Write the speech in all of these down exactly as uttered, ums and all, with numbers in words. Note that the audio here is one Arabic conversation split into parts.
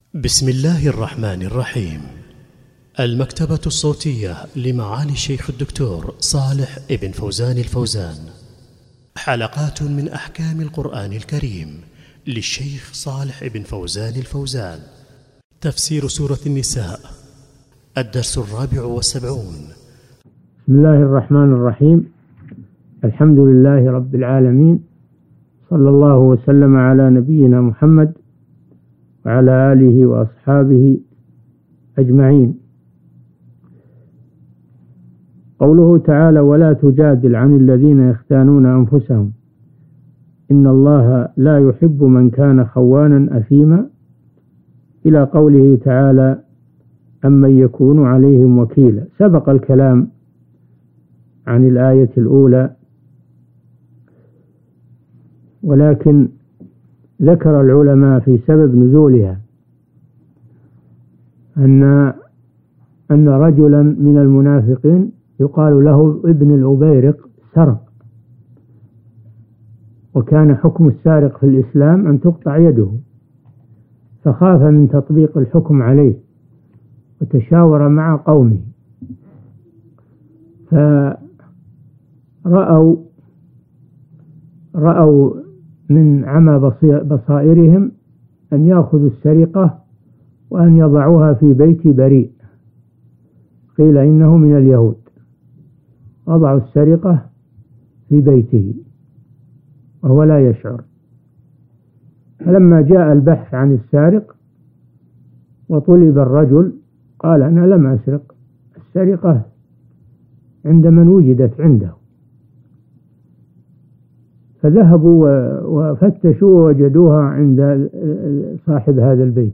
بسم الله الرحمن الرحيم. المكتبة الصوتية لمعالي الشيخ الدكتور صالح ابن فوزان الفوزان، حلقات من أحكام القرآن الكريم للشيخ صالح ابن فوزان الفوزان. تفسير سورة النساء، الدرس الرابع والسبعون. بسم الله الرحمن الرحيم. الحمد لله رب العالمين، صلى الله وسلم على نبينا محمد وعلى آله وأصحابه أجمعين. قوله تعالى: ولا تجادل عن الذين يختانون أنفسهم إن الله لا يحب من كان خوانا أثيما، إلى قوله تعالى: أمن يكون عليهم وكيلا. سبق الكلام عن الآية الأولى، ولكن ذكر العلماء في سبب نزولها أن أن رجلا من المنافقين يقال له ابن الأبيرق سرق، وكان حكم السارق في الإسلام أن تقطع يده، فخاف من تطبيق الحكم عليه وتشاور مع قومه، فرأوا رأوا من عمى بصائرهم أن يأخذوا السرقة وأن يضعوها في بيت بريء، قيل إنه من اليهود، وضعوا السرقة في بيته وهو لا يشعر. فلما جاء البحث عن السارق وطلب الرجل قال: أنا لم أسرق، السرقة عند من وجدت عنده. فذهبوا وفتشوا ووجدوها عند صاحب هذا البيت،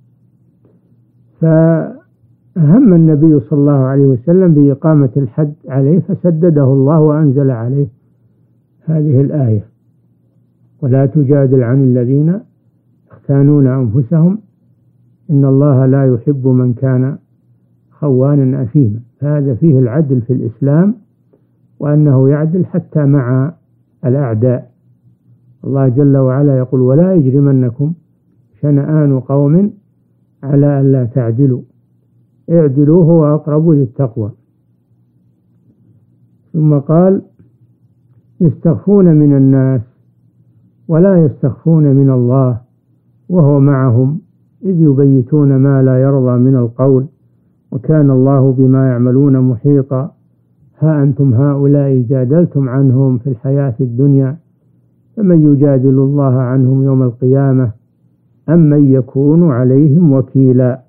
فهم النبي صلى الله عليه وسلم بإقامة الحد عليه، فسدده الله وأنزل عليه هذه الآية: ولا تجادل عن الذين يختانون أنفسهم إن الله لا يحب من كان خوانا أثيما. هذا فيه العدل في الإسلام، وأنه يعدل حتى مع الأعداء. الله جل وعلا يقول: ولا يجرمنكم شنآن قوم على ألا تعدلوا اعدلوا هو أقرب للتقوى. ثم قال: يستخفون من الناس ولا يستخفون من الله وهو معهم إذ يبيتون ما لا يرضى من القول وكان الله بما يعملون محيطا. ها أنتم هؤلاء جادلتم عنهم في الحياة الدنيا، فمن يجادل الله عنهم يوم القيامة أم من يكون عليهم وكيلا.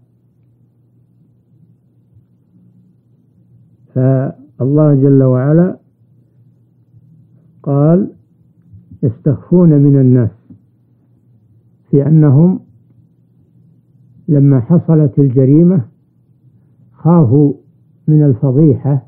فالله جل وعلا قال: يستخفون من الناس، في أنهم لما حصلت الجريمة خافوا من الفضيحة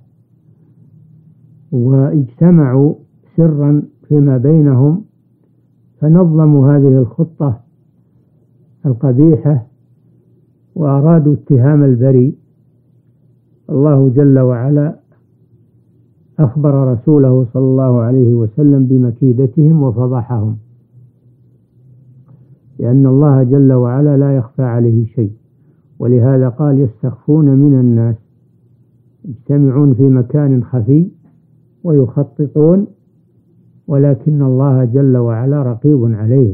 واجتمعوا سرا فيما بينهم، فنظموا هذه الخطة القبيحة وأرادوا اتهام البريء. الله جل وعلا أخبر رسوله صلى الله عليه وسلم بمكيدتهم وفضحهم، لأن الله جل وعلا لا يخفى عليه شيء، ولهذا قال: يستخفون من الناس، يجتمعون في مكان خفي ويخططون، ولكن الله جل وعلا رقيب عليهم.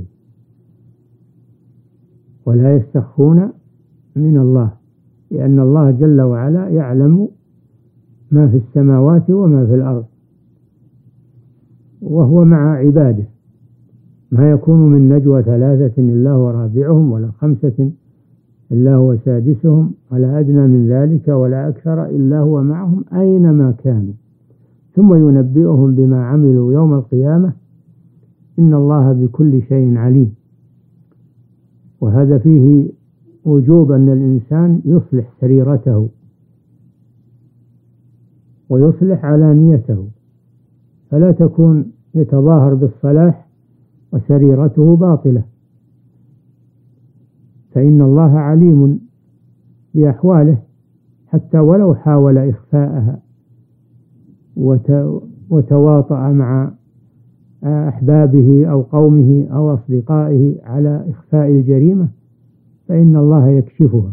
ولا يستخفون من الله، لأن الله جل وعلا يعلم ما في السماوات وما في الأرض، وهو مع عباده. ما يكون من نجوى ثلاثة إلا هو رابعهم، ولا خمسة إلا هو سادسهم، ولا أدنى من ذلك ولا أكثر إلا هو معهم أينما كانوا ثم ينبئهم بما عملوا يوم القيامة إن الله بكل شيء عليم. وهذا فيه وجوب أن الإنسان يصلح سريرته ويصلح علانيته، فلا تكون يتظاهر بالصلاح وسريرته باطلة، فإن الله عليم بأحواله حتى ولو حاول إخفاءها وتواطأ مع أحبابه أو قومه أو أصدقائه على إخفاء الجريمة، فإن الله يكشفها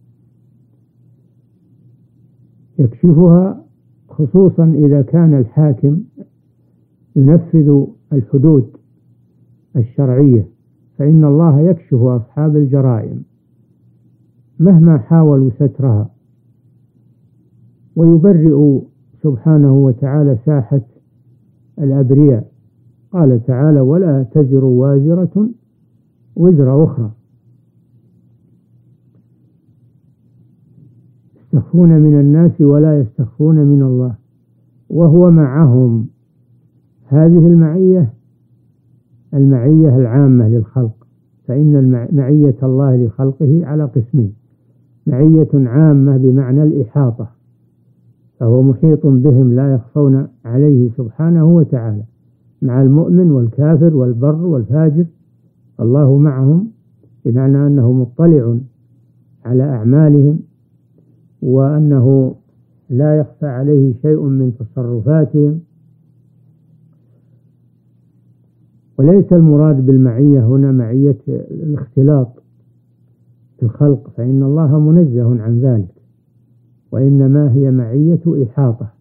يكشفها خصوصا إذا كان الحاكم ينفذ الحدود الشرعية، فإن الله يكشف أصحاب الجرائم مهما حاولوا سترها، ويبرئ سبحانه وتعالى ساحة الأبرياء. قال تعالى: ولا تزر وازرة وزر أخرى. يستخفون من الناس ولا يستخفون من الله وهو معهم. هذه المعية المعية العامة للخلق، فإن معية الله لخلقه على قسمين: معية عامة بمعنى الإحاطة، فهو محيط بهم لا يخفون عليه سبحانه وتعالى، مع المؤمن والكافر والبر والفاجر الله معهم، بمعنى أنه مطلع على أعمالهم، وأنه لا يخفى عليه شيء من تصرفاتهم. وليس المراد بالمعية هنا معية الاختلاط في الخلق، فإن الله منزه عن ذلك، وإنما هي معية إحاطة،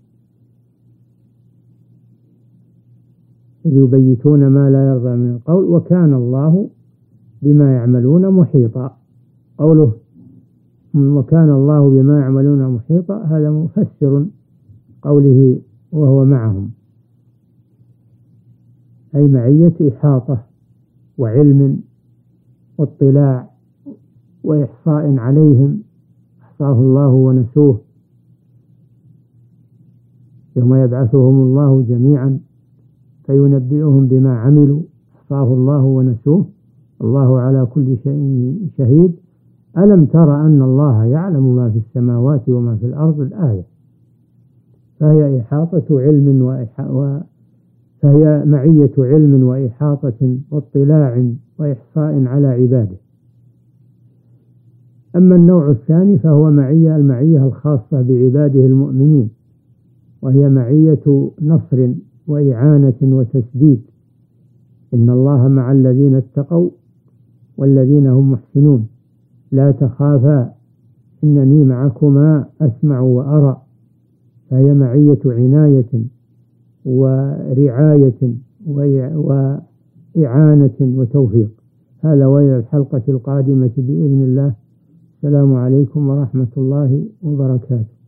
يبيتون ما لا يرضى من القول وكان الله بما يعملون محيطا. قوله وكان الله بما يعملون محيطا هذا مفسر قوله وهو معهم، أي معية إحاطة وعلم واطلاع وإحصاء عليهم، أحصاه الله ونسوه يوم يبعثهم الله جميعا فينبئهم بما عملوا، أحصاه الله ونسوه، الله على كل شيء شهيد. ألم تر أن الله يعلم ما في السماوات وما في الأرض؟ الآية. فهي إحاطة علم وإحاطة فهي معية علم وإحاطة واطلاع وإحصاء على عباده. أما النوع الثاني فهو معية المعية الخاصة بعباده المؤمنين، وهي معية نصر وإعانة وتسديد. إن الله مع الذين اتقوا والذين هم محسنون، لا تخافا إنني معكما أسمع وأرى. فهي معية عناية ورعاية وإعانة وتوفيق. هذا وإلى الحلقة القادمة بإذن الله. السلام عليكم ورحمة الله وبركاته.